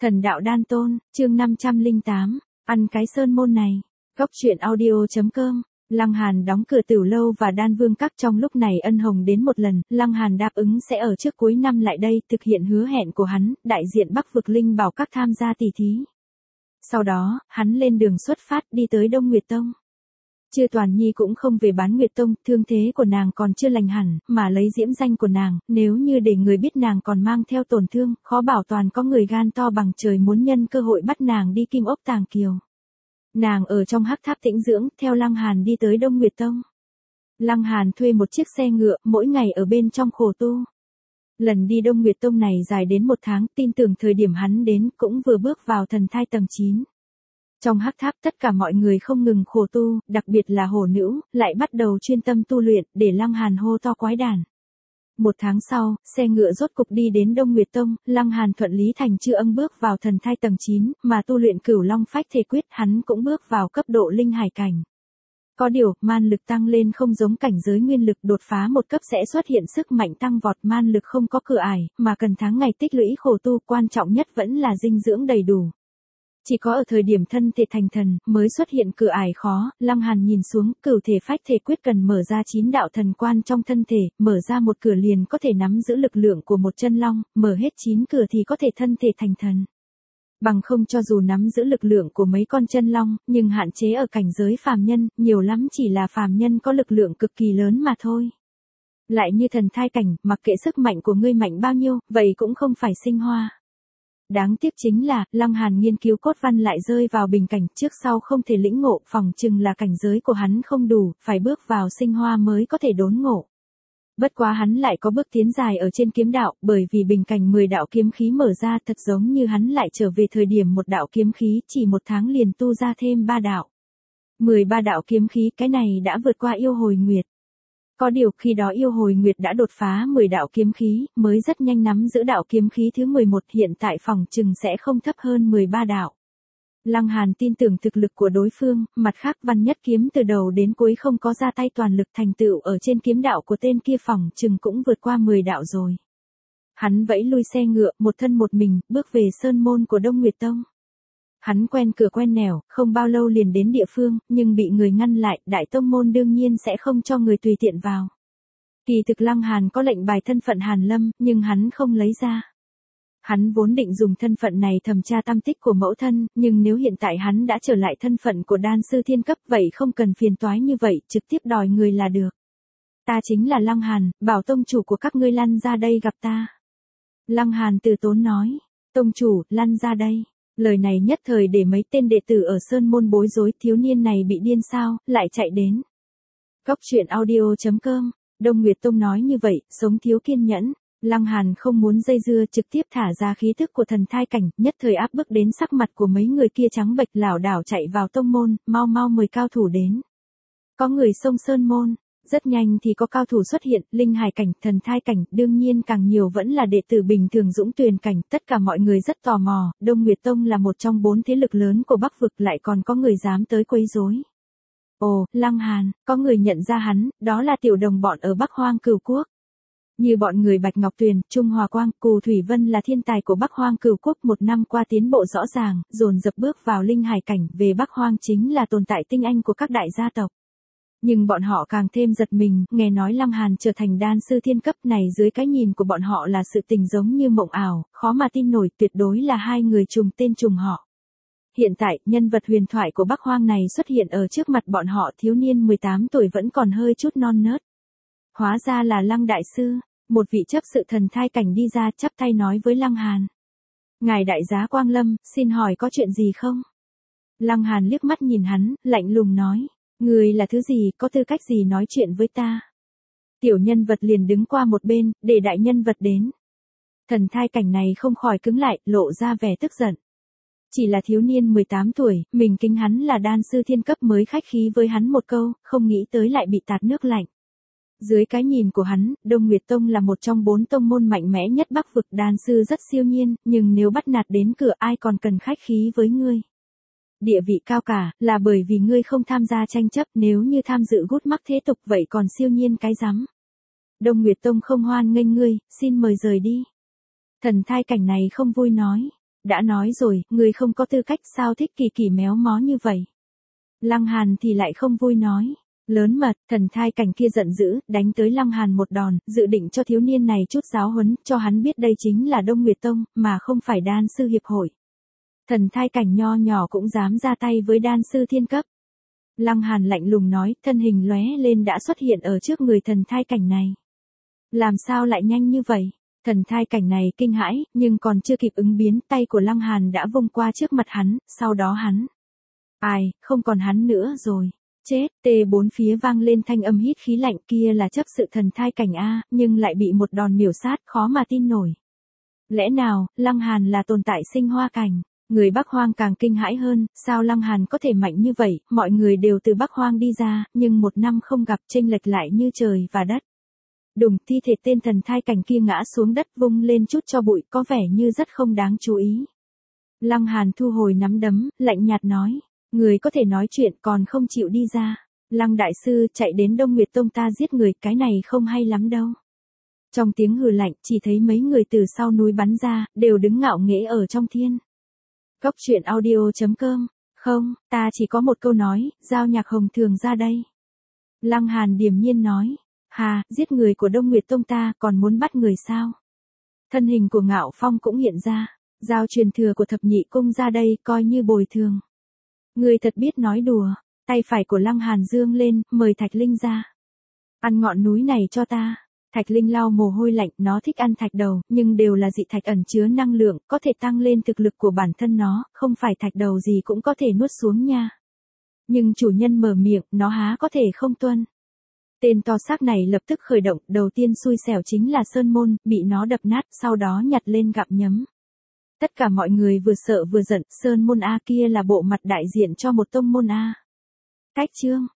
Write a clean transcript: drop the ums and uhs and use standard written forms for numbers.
Thần đạo đan tôn, chương 508, ăn cái sơn môn này. Góc truyện audio.com. Lăng Hàn đóng cửa Tiểu Lâu và Đan Vương Các trong lúc này ân hồng đến một lần, Lăng Hàn đáp ứng sẽ ở trước cuối năm lại đây thực hiện hứa hẹn của hắn, đại diện Bắc vực Linh Bảo Các tham gia tỷ thí. Sau đó, hắn lên đường xuất phát đi tới Đông Nguyệt Tông. Chư Toàn Nhi cũng không về Bán Nguyệt Tông, thương thế của nàng còn chưa lành hẳn, mà lấy diễm danh của nàng, nếu như để người biết nàng còn mang theo tổn thương, khó bảo toàn có người gan to bằng trời muốn nhân cơ hội bắt nàng đi Kim Ốc Tàng Kiều. Nàng ở trong hắc tháp tĩnh dưỡng, theo Lăng Hàn đi tới Đông Nguyệt Tông. Lăng Hàn thuê một chiếc xe ngựa, mỗi ngày ở bên trong khổ tu. Lần đi Đông Nguyệt Tông này dài đến 1 tháng, tin tưởng thời điểm hắn đến cũng vừa bước vào thần thai tầng 9. Trong hắc tháp tất cả mọi người không ngừng khổ tu, đặc biệt là hổ nữ, lại bắt đầu chuyên tâm tu luyện, để Lăng Hàn hô to quái đản. 1 tháng sau, xe ngựa rốt cục đi đến Đông Nguyệt Tông, Lăng Hàn thuận lý thành trư âng bước vào thần thai tầng 9, mà tu luyện Cửu Long Phách Thể Quyết hắn cũng bước vào cấp độ linh hải cảnh. Có điều, man lực tăng lên không giống cảnh giới nguyên lực, đột phá một cấp sẽ xuất hiện sức mạnh tăng vọt, man lực không có cửa ải, mà cần tháng ngày tích lũy khổ tu, quan trọng nhất vẫn là dinh dưỡng đầy đủ. Chỉ có ở thời điểm thân thể thành thần, mới xuất hiện cửa ải khó, Lăng Hàn nhìn xuống, Cửu Thể Phách Thể Quyết cần mở ra 9 đạo thần quan trong thân thể, mở ra một cửa liền có thể nắm giữ lực lượng của một chân long, mở hết 9 cửa thì có thể thân thể thành thần. Bằng không cho dù nắm giữ lực lượng của mấy con chân long, nhưng hạn chế ở cảnh giới phàm nhân, nhiều lắm chỉ là phàm nhân có lực lượng cực kỳ lớn mà thôi. Lại như thần thai cảnh, mặc kệ sức mạnh của ngươi mạnh bao nhiêu, vậy cũng không phải sinh hoa. Đáng tiếc chính là, Lăng Hàn nghiên cứu cốt văn lại rơi vào bình cảnh, trước sau không thể lĩnh ngộ, phỏng chừng là cảnh giới của hắn không đủ, phải bước vào sinh hoa mới có thể đốn ngộ. Bất quá hắn lại có bước tiến dài ở trên kiếm đạo, bởi vì bình cảnh 10 đạo kiếm khí mở ra, thật giống như hắn lại trở về thời điểm một đạo kiếm khí, chỉ 1 tháng liền tu ra thêm 3 đạo. 13 đạo kiếm khí, cái này đã vượt qua yêu hồi nguyệt. Có điều khi đó yêu hồi nguyệt đã đột phá 10 đạo kiếm khí, mới rất nhanh nắm giữ đạo kiếm khí thứ 11, hiện tại phỏng chừng sẽ không thấp hơn 13 đạo. Lăng Hàn tin tưởng thực lực của đối phương, mặt khác Văn Nhất Kiếm từ đầu đến cuối không có ra tay toàn lực, thành tựu ở trên kiếm đạo của tên kia phỏng chừng cũng vượt qua 10 đạo rồi. Hắn vẫy lui xe ngựa, một thân một mình, bước về sơn môn của Đông Nguyệt Tông. Hắn quen cửa quen nẻo, không bao lâu liền đến địa phương, nhưng bị người ngăn lại, đại tông môn đương nhiên sẽ không cho người tùy tiện vào. Kỳ thực Lăng Hàn có lệnh bài thân phận Hàn Lâm, nhưng hắn không lấy ra. Hắn vốn định dùng thân phận này thẩm tra tâm tích của mẫu thân, nhưng nếu hiện tại hắn đã trở lại thân phận của đan sư thiên cấp, vậy không cần phiền toái như vậy, trực tiếp đòi người là được. Ta chính là Lăng Hàn, bảo tông chủ của các ngươi lăn ra đây gặp ta. Lăng Hàn từ tốn nói, tông chủ, lăn ra đây. Lời này nhất thời để mấy tên đệ tử ở sơn môn bối rối, thiếu niên này bị điên sao, lại chạy đến. Góc truyện audio.com. Đông Nguyệt Tông nói như vậy, sống thiếu kiên nhẫn. Lăng Hàn không muốn dây dưa, trực tiếp thả ra khí thức của thần thai cảnh, nhất thời áp bức đến sắc mặt của mấy người kia trắng bệch, lảo đảo chạy vào tông môn, mau mau mời cao thủ đến. Có người xông sơn môn, rất nhanh thì có cao thủ xuất hiện, linh hải cảnh, thần thai cảnh, đương nhiên càng nhiều vẫn là đệ tử bình thường dũng tuyền cảnh, tất cả mọi người rất tò mò, Đông Nguyệt Tông là một trong 4 thế lực lớn của Bắc vực, lại còn có người dám tới quấy rối. Ồ, Lăng Hàn, có người nhận ra hắn, đó là tiểu đồng bọn ở Bắc Hoang Cửu Quốc. Như bọn người Bạch Ngọc Tuyền, Trung Hòa Quang, Cù Thủy Vân là thiên tài của Bắc Hoang Cửu Quốc, 1 năm qua tiến bộ rõ ràng, dồn dập bước vào linh hải cảnh, về Bắc Hoang chính là tồn tại tinh anh của các đại gia tộc. Nhưng bọn họ càng thêm giật mình, nghe nói Lăng Hàn trở thành đan sư thiên cấp này, dưới cái nhìn của bọn họ là sự tình giống như mộng ảo, khó mà tin nổi, tuyệt đối là hai người trùng tên trùng họ. Hiện tại, nhân vật huyền thoại của Bắc Hoang này xuất hiện ở trước mặt bọn họ, thiếu niên 18 tuổi vẫn còn hơi chút non nớt. Hóa ra là Lăng đại sư, một vị chấp sự thần thai cảnh đi ra, chắp tay nói với Lăng Hàn. Ngài đại giá Quang Lâm, xin hỏi có chuyện gì không? Lăng Hàn liếc mắt nhìn hắn, lạnh lùng nói. Người là thứ gì, có tư cách gì nói chuyện với ta? Tiểu nhân vật liền đứng qua một bên, để đại nhân vật đến. Thần thai cảnh này không khỏi cứng lại, lộ ra vẻ tức giận. Chỉ là thiếu niên 18 tuổi, mình kính hắn là đan sư thiên cấp mới khách khí với hắn một câu, không nghĩ tới lại bị tạt nước lạnh. Dưới cái nhìn của hắn, Đông Nguyệt Tông là một trong 4 tông môn mạnh mẽ nhất Bắc vực, đan sư rất siêu nhiên, nhưng nếu bắt nạt đến cửa ai còn cần khách khí với ngươi. Địa vị cao cả, là bởi vì ngươi không tham gia tranh chấp, nếu như tham dự gút mắc thế tục vậy còn siêu nhiên cái rắm. Đông Nguyệt Tông không hoan nghênh ngươi, xin mời rời đi. Thần thai cảnh này không vui nói, Đã nói rồi, người không có tư cách sao thích kỳ kỳ méo mó như vậy. Lăng Hàn thì lại không vui nói. Lớn mật, thần thai cảnh kia giận dữ, đánh tới Lăng Hàn một đòn, dự định cho thiếu niên này chút giáo huấn, cho hắn biết đây chính là Đông Nguyệt Tông, mà không phải đan sư hiệp hội. Thần thai cảnh nho nhỏ cũng dám ra tay với đan sư thiên cấp. Lăng Hàn lạnh lùng nói, thân hình lóe lên đã xuất hiện ở trước người thần thai cảnh này. Làm sao lại nhanh như vậy? Thần thai cảnh này kinh hãi, nhưng còn chưa kịp ứng biến, tay của Lăng Hàn đã vung qua trước mặt hắn, sau đó hắn. Ai, không còn hắn nữa rồi. Chết, bốn phía vang lên thanh âm hít khí lạnh, kia là chấp sự thần thai cảnh A, nhưng lại bị một đòn miểu sát, khó mà tin nổi. Lẽ nào, Lăng Hàn là tồn tại sinh hoa cảnh? Người Bắc Hoang càng kinh hãi hơn, sao Lăng Hàn có thể mạnh như vậy, mọi người đều từ Bắc Hoang đi ra, nhưng một năm không gặp chênh lệch lại như trời và đất. Đùng, thi thể tên thần thai cảnh kia ngã xuống đất vung lên chút cho bụi, có vẻ như rất không đáng chú ý. Lăng Hàn thu hồi nắm đấm, lạnh nhạt nói, người có thể nói chuyện còn không chịu đi ra. Lăng đại sư chạy đến Đông Nguyệt Tông ta giết người, cái này không hay lắm đâu. Trong tiếng hừ lạnh, chỉ thấy mấy người từ sau núi bắn ra, đều đứng ngạo nghễ ở trong thiên. Cốc truyện audio.com. Không, ta chỉ có một câu nói, giao Nhạc Hồng Thường ra đây. Lăng Hàn điềm nhiên nói. Hà, giết người của Đông Nguyệt Tông ta còn muốn bắt người sao? Thân hình của Ngạo Phong cũng hiện ra. Giao truyền thừa của thập nhị cung ra đây coi như bồi thường. Người thật biết nói đùa. Tay phải của Lăng Hàn dương lên, mời Thạch Linh ra. Ăn ngọn núi này cho ta. Thạch Linh lau mồ hôi lạnh, nó thích ăn thạch đầu, nhưng đều là dị thạch ẩn chứa năng lượng, có thể tăng lên thực lực của bản thân nó, không phải thạch đầu gì cũng có thể nuốt xuống nha. Nhưng chủ nhân mở miệng, nó há có thể không tuân. Tên to xác này lập tức khởi động, đầu tiên xui xẻo chính là Sơn Môn, bị nó đập nát, sau đó nhặt lên gặm nhấm. Tất cả mọi người vừa sợ vừa giận, Sơn Môn A kia là bộ mặt đại diện cho một tông môn A. Cách chương.